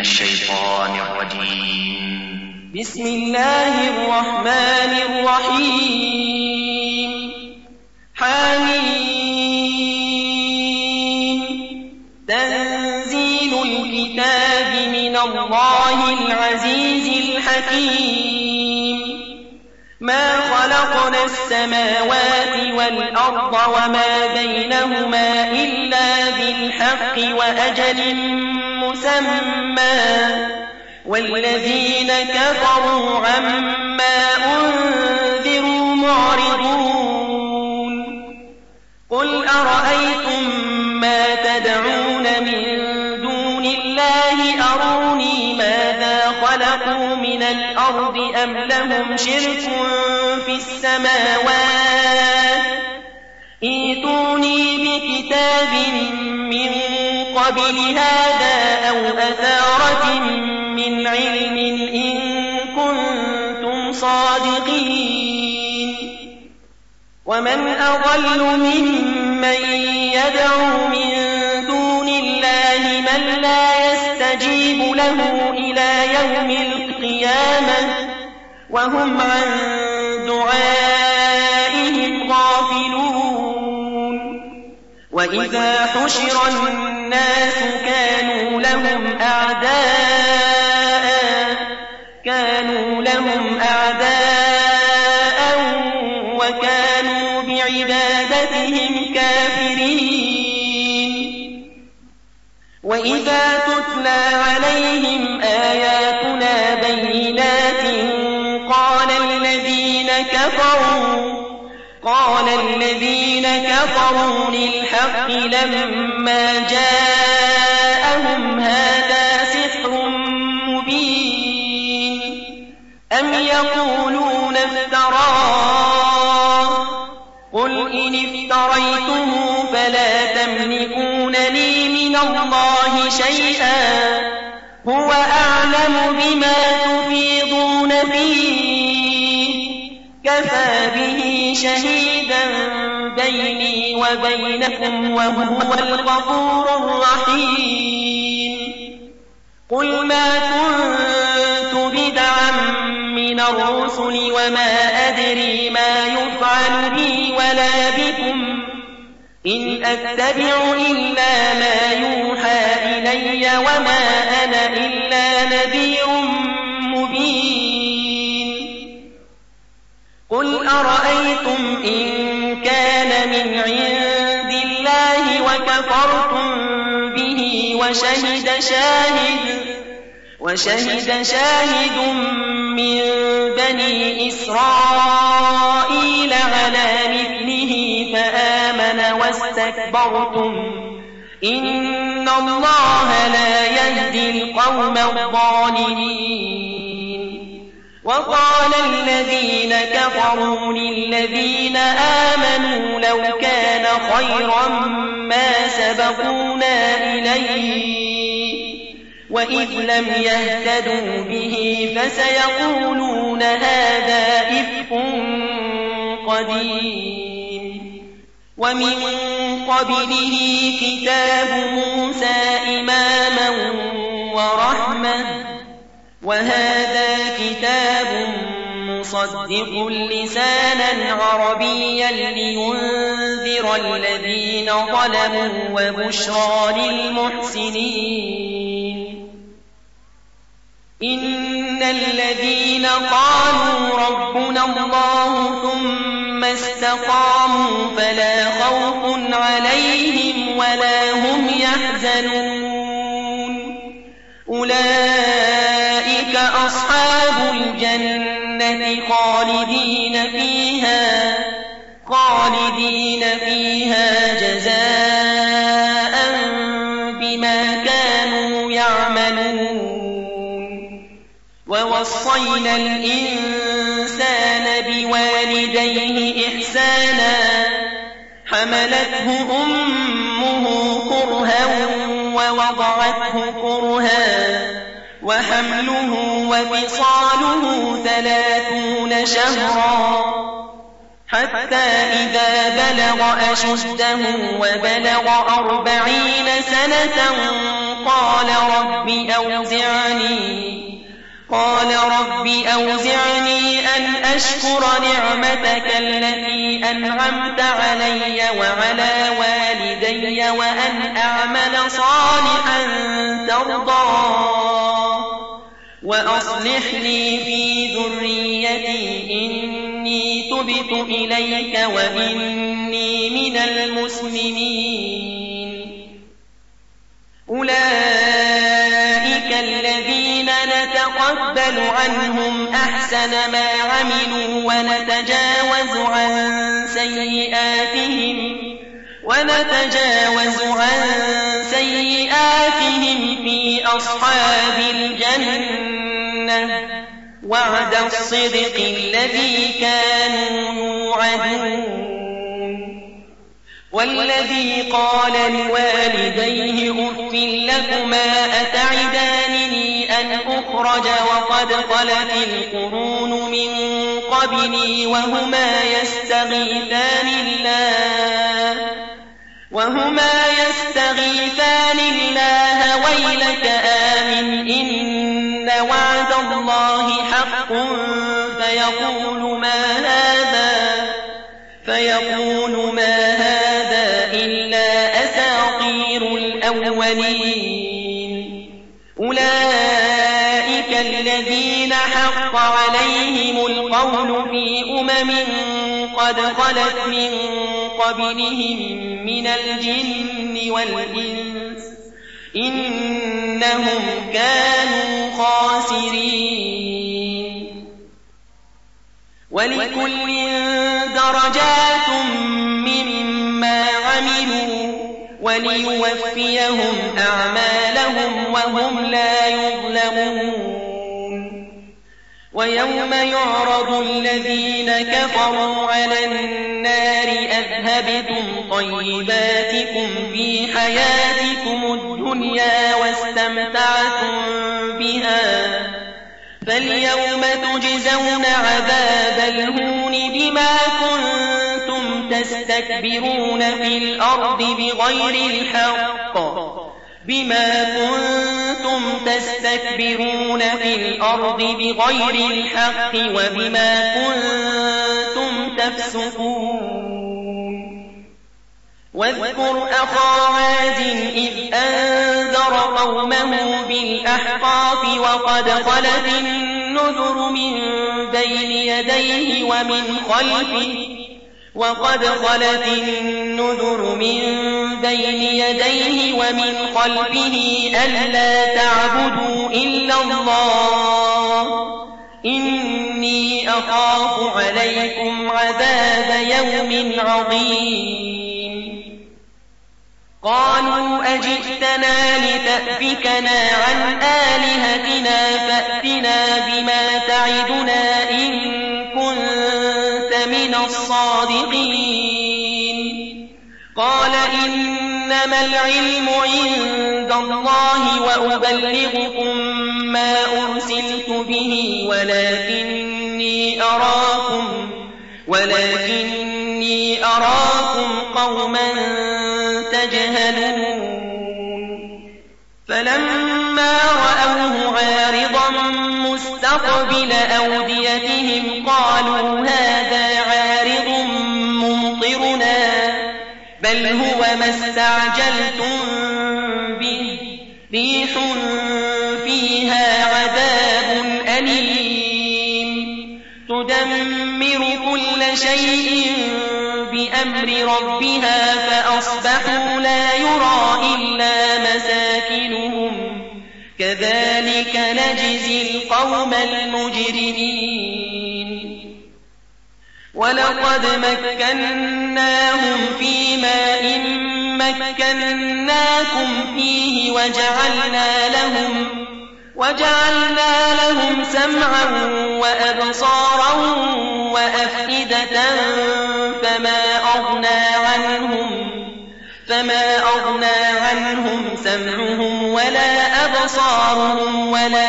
الشيطان الرجيم. بسم الله الرحمن الرحيم. حميم. تنزيل الكتاب من الله العزيز الحكيم. ما خلقنا السماوات والأرض وما بينهما إلا بالحق وأجل مسمى والذين كفروا عما أنذروا معرضون. قل أرأيتم ما تدعون من دون الله أروني ماذا خلقوا من الأرض أم لهم شرك في السماوات ائتوني بكتاب من قبل هذا أو أثارة من علم إن كنتم صادقين. ومن أضل ممن يدعو من دون الله من لا يستجيب له إلى يوم القيامة وهم عن دعائهم غافلون. وإذا حشر الناس كانوا لهم أعداء وكانوا بعبادتهم كافرين. وإذا تتلى عليهم آياتنا بينات قال الذين كفروا للحق لما جاءهم هذا سحر مبين أم يقولون افتراه قل إن افتريته فلا تملكون لي من الله شيئا هو أعلم بما تفيضون فيه كفى به شهيدا بيني وبينكم وهو الغفور الرحيم. قل ما كنت بدعا من الرسل وما أدري ما يفعل بي ولا بكم إن أتبع إلا ما يوحى إلي وما أنا إلا نذير مبين. قل أرأيتم إن كان من عند الله وكفرتم به وشهد شاهد من بني إسرائيل على مثله فآمن واستكبرتم إن الله لا يهدي القوم الظالمين. وقال الذين كفروا للذين آمنوا لو كان خيرا ما سبقونا إليه وإذ لم يهتدوا به فسيقولون هذا إفك قديم. ومن قبله كتاب موسى إماما ورحمة وهذا كتاب مصدق لسانا عربيا لينذر الذين ظلموا وبشرى للمحسنين. إن الذين قالوا ربنا الله ثم استقاموا فلا خوف عليهم ولا هم يحزنون أولئك أصحاب الجنة خالدين فيها جزاء بما كانوا يعملون. ووصينا الإنسان بوالديه إحسانا حملته أمه كرها ووضعته كرها وحمله وفصاله 30 شهرا حتى إذا بلغ أشده وبلغ 40 سنة قال رب أوزعني أن أشكر نعمتك التي أنعمت علي وعلى والدي وأن أعمل صالحا ترضاه وأصلح لي في ذريتي إني تبت إليك وإني من المسلمين. أولئك الذين نتقبل عنهم أحسن ما عملوا ونتجاوز عن سيئاتهم في أصحاب الجنة وعد الصدق الذي كانوا يوعدون. والذي قال لوالديه أف لكما أتعدانني أن أخرج وقد خلت القرون من قبلي وهما يستغيثان الله ويلك آمن إن وعد الله حق فيقول ما هذا إلا أساطير الأولين. أولئك الذين حق عليهم القول في قد خلت من قبلهم من الجن والإنس إنهم كانوا خاسرين. ولكل درجات مما عملوا وليوفيهم أعمالهم وهم لا يظلمون. ويوم يعرض الذين كفروا على النار أذهبتم طيباتكم في حياتكم الدنيا واستمتعتم بها فاليوم تجزون عذاب الهون بما كنتم تستكبرون في الأرض بغير الحق وبما كنتم تفسقون. واذكر أخا عاد إذ أنذر قومه بالأحقاف وقد خلت النذر من بين يديه ومن خلفه ألا تعبدوا إلا الله إني أخاف عليكم عذاب يوم عظيم. قالوا أجئتنا لتأفكنا عن آلهتنا فأتنا بما تعدنا إن كنت من الصادقين. قال إنما العلم عند الله وأبلغكم ما أرسلت به ولكني أراكم قوما تجهلون. فلما رأوه عارضا مستقبل أوديتهم قالوا هذا عارض ممطرنا بل هو ما استعجلتم به ريح فيها عذاب أليم تدمر كل شيء بأمر ربها فأصبحوا لا يرى إلا مساكنهم كذلك نجزي القوم المجرمين. ولقد مكناهم في ماء مكناكم فيه وجعلنا لهم سمعا وأبصارا وأفئدة فما أغنى عنهم سمعهم ولا أبصارهم ولا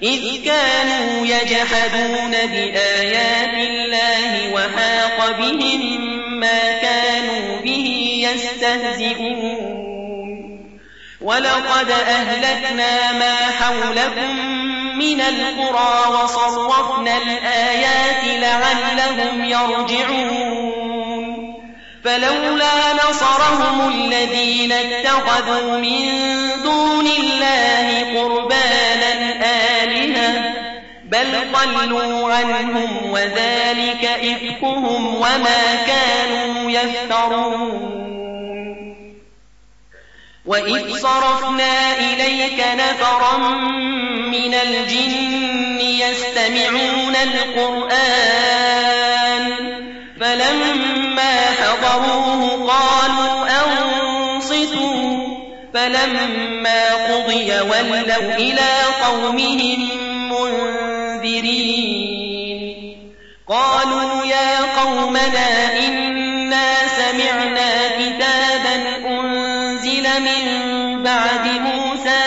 إذ كانوا يجحدون بآيات الله وحاق بهم ما كانوا به يستهزئون ولقد أهلكنا ما حولكم من القرى وصرفنا الآيات لعلهم يرجعون فلولا نصرهم الذين اتخذوا من دون الله قربانا آلهة بل ضلوا عنهم وذلك إفكهم وما كانوا يفترون وإذ صرفنا إليك نفرا من الجن يستمعون القرآن فلما حضروه قالوا أنصتوا فلما قضي ولوا إلى قومهم منذرين قالوا يا قومنا إنا سمعنا كتابا أنزل من بعد موسى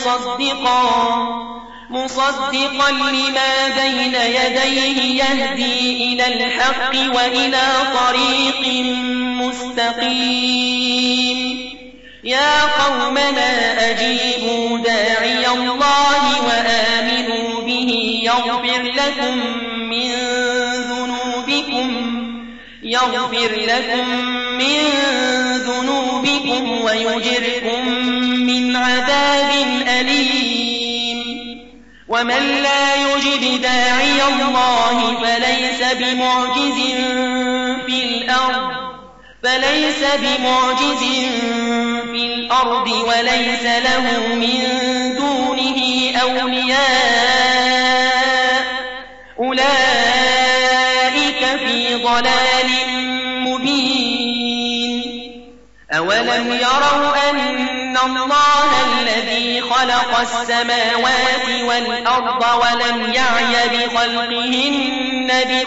مصدقا لما بين يديه يهدي إلى الحق وإلى طريق مستقيم يا قومنا أجيبوا داعي الله وآمنوا به يغفر لكم من ذنوبكم ويجركم من عذاب أليم ومن لا يجب داعي الله فليس بمعجز في الأرض وليس له من دونه أولياء أولئك في ضلال مبين أولم يروا أن الله الذي خلق السماوات والأرض ولم يعي بخلقهن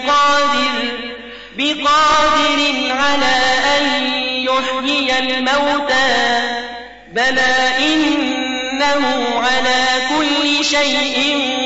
بقادر على أن يحيي الموتى بلى إنه على كل شيء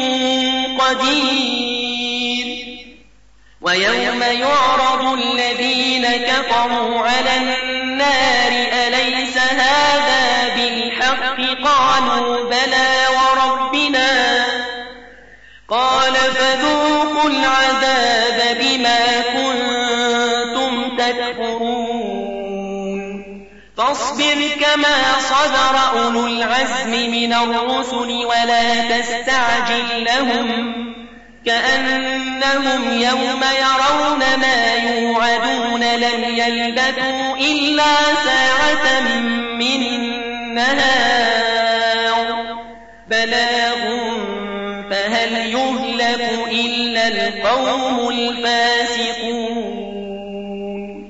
قدير ويوم يعرض الذين كفروا على النار أليس هذا بالحق قالوا بلى وربنا قال فذوقوا العذاب بما كنتم تكفرون فاصبر كما صبر أولو العزم من الرسل ولا تستعجل لهم كأنهم يوم يرون ما يوعدون لم يلبثوا إلا ساعة من النهار بلاغ فهل يهلك إلا القوم الفاسقون